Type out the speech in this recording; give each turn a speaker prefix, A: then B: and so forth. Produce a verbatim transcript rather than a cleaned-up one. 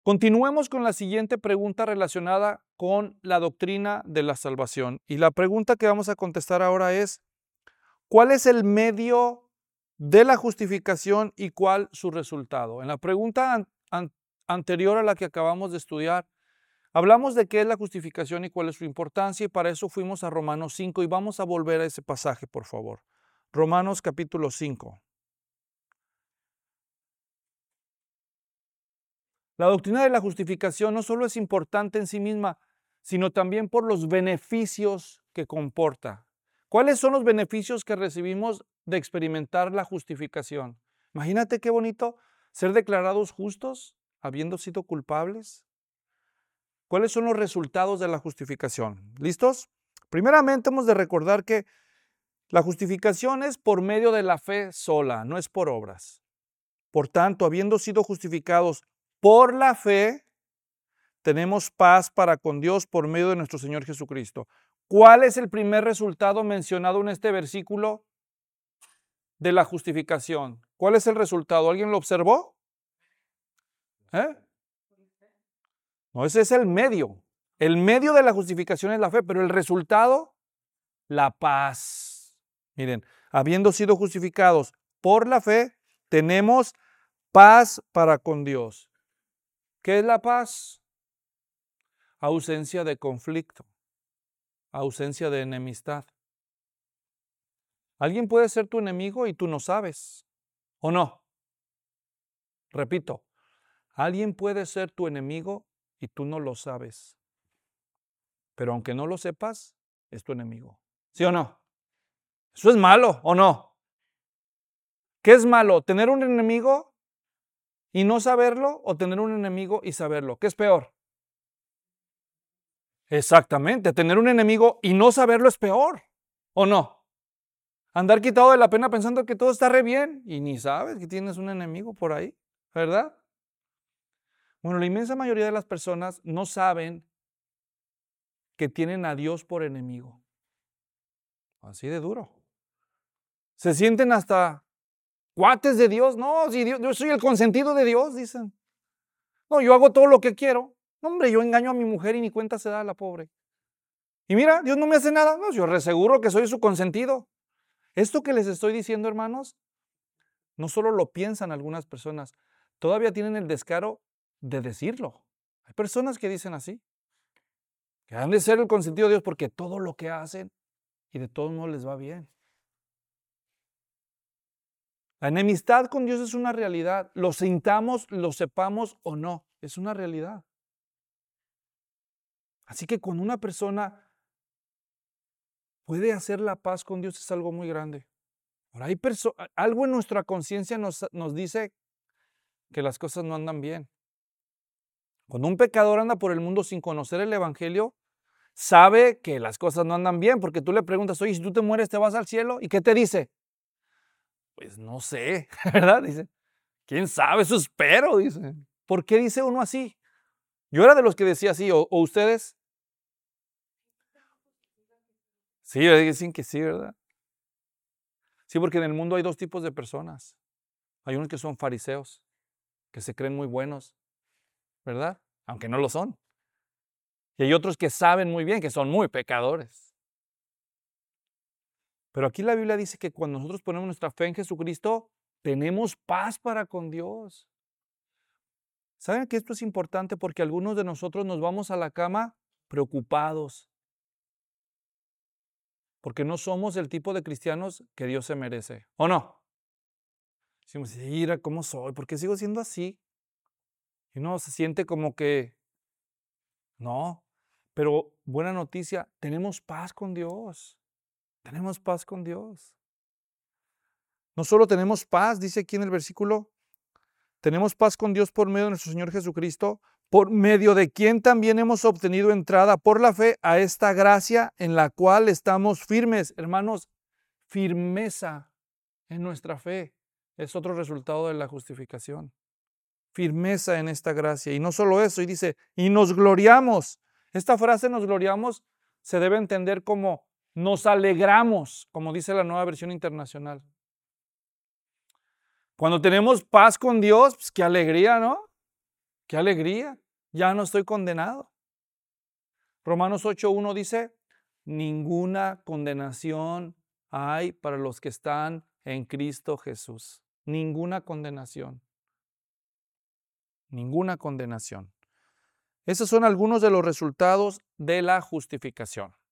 A: Continuemos con la siguiente pregunta relacionada con la doctrina de la salvación. Y la pregunta que vamos a contestar ahora es, ¿cuál es el medio de la justificación y cuál su resultado? En la pregunta an an anterior a la que acabamos de estudiar, hablamos de qué es la justificación y cuál es su importancia, y para eso fuimos a Romanos cinco, y vamos a volver a ese pasaje, por favor. Romanos capítulo cinco. La doctrina de la justificación no solo es importante en sí misma, sino también por los beneficios que comporta. ¿Cuáles son los beneficios que recibimos de experimentar la justificación? Imagínate qué bonito ser declarados justos habiendo sido culpables. ¿Cuáles son los resultados de la justificación? ¿Listos? Primeramente hemos de recordar que la justificación es por medio de la fe sola, no es por obras. Por tanto, habiendo sido justificados por la fe, tenemos paz para con Dios por medio de nuestro Señor Jesucristo. ¿Cuál es el primer resultado mencionado en este versículo de la justificación? ¿Cuál es el resultado? ¿Alguien lo observó? ¿Eh? No, ese es el medio. El medio de la justificación es la fe, pero el resultado, la paz. Miren, habiendo sido justificados por la fe, tenemos paz para con Dios. ¿Qué es la paz? Ausencia de conflicto, ausencia de enemistad. Alguien puede ser tu enemigo y tú no sabes, ¿o no? Repito, alguien puede ser tu enemigo y tú no lo sabes. Pero aunque no lo sepas, es tu enemigo. ¿Sí o no? ¿Eso es malo o no? ¿Qué es malo? ¿Tener un enemigo y no saberlo o tener un enemigo y saberlo? ¿Qué es peor? Exactamente, tener un enemigo y no saberlo es peor, ¿o no? Andar quitado de la pena pensando que todo está re bien y ni sabes que tienes un enemigo por ahí, ¿verdad? Bueno, la inmensa mayoría de las personas no saben que tienen a Dios por enemigo. Así de duro. Se sienten hasta cuates de Dios. No, si Dios, yo soy el consentido de Dios, dicen. No, yo hago todo lo que quiero. No, hombre, yo engaño a mi mujer y ni cuenta se da a la pobre. Y mira, Dios no me hace nada. No, yo reseguro que soy su consentido. Esto que les estoy diciendo, hermanos, no solo lo piensan algunas personas, todavía tienen el descaro de decirlo. Hay personas que dicen así, que han de ser el consentido de Dios porque todo lo que hacen y de todos modos les va bien. La enemistad con Dios es una realidad, lo sintamos, lo sepamos o no, es una realidad. Así que cuando una persona puede hacer la paz con Dios es algo muy grande. Ahora, hay perso- algo en nuestra conciencia nos, nos dice que las cosas no andan bien. Cuando un pecador anda por el mundo sin conocer el evangelio, sabe que las cosas no andan bien, porque tú le preguntas, oye, si tú te mueres, ¿te vas al cielo? ¿Y qué te dice? Pues no sé, ¿verdad? Dice, ¿quién sabe? Eso espero, dice. ¿Por qué dice uno así? Yo era de los que decía así, ¿o, o ustedes? Sí, dicen que sí, ¿verdad? Sí, porque en el mundo hay dos tipos de personas. Hay unos que son fariseos, que se creen muy buenos, ¿verdad? Aunque no lo son. Y hay otros que saben muy bien que son muy pecadores. Pero aquí la Biblia dice que cuando nosotros ponemos nuestra fe en Jesucristo, tenemos paz para con Dios. ¿Saben que esto es importante? Porque algunos de nosotros nos vamos a la cama preocupados, porque no somos el tipo de cristianos que Dios se merece, ¿o no? Decimos, mira cómo soy, ¿por qué sigo siendo así? Y uno se siente como que, no, pero buena noticia, tenemos paz con Dios, tenemos paz con Dios. No solo tenemos paz, dice aquí en el versículo, tenemos paz con Dios por medio de nuestro Señor Jesucristo, por medio de quien también hemos obtenido entrada por la fe a esta gracia en la cual estamos firmes. Hermanos, firmeza en nuestra fe es otro resultado de la justificación. Firmeza en esta gracia. Y no solo eso, y dice, y nos gloriamos. Esta frase nos gloriamos se debe entender como nos alegramos, como dice la Nueva Versión Internacional. Cuando tenemos paz con Dios, pues qué alegría, ¿no? ¡Qué alegría! Ya no estoy condenado. Romanos ocho uno dice, ninguna condenación hay para los que están en Cristo Jesús. Ninguna condenación. Ninguna condenación. Esos son algunos de los resultados de la justificación.